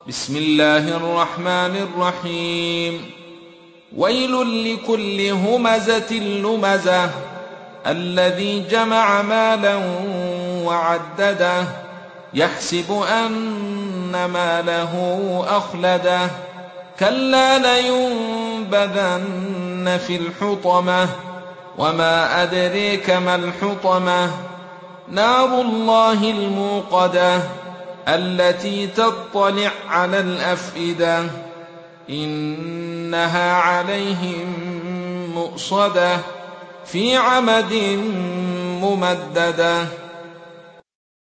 بسم الله الرحمن الرحيم. ويل لكل همزة لمزة الذي جمع مالا وعدده يحسب أن ماله أخلده كلا لينبذن في الحطمة وما أدريك ما الحطمة نار الله الموقدة التي تطلع على الأفئدة إنها عليهم مؤصدة في عمد ممددة.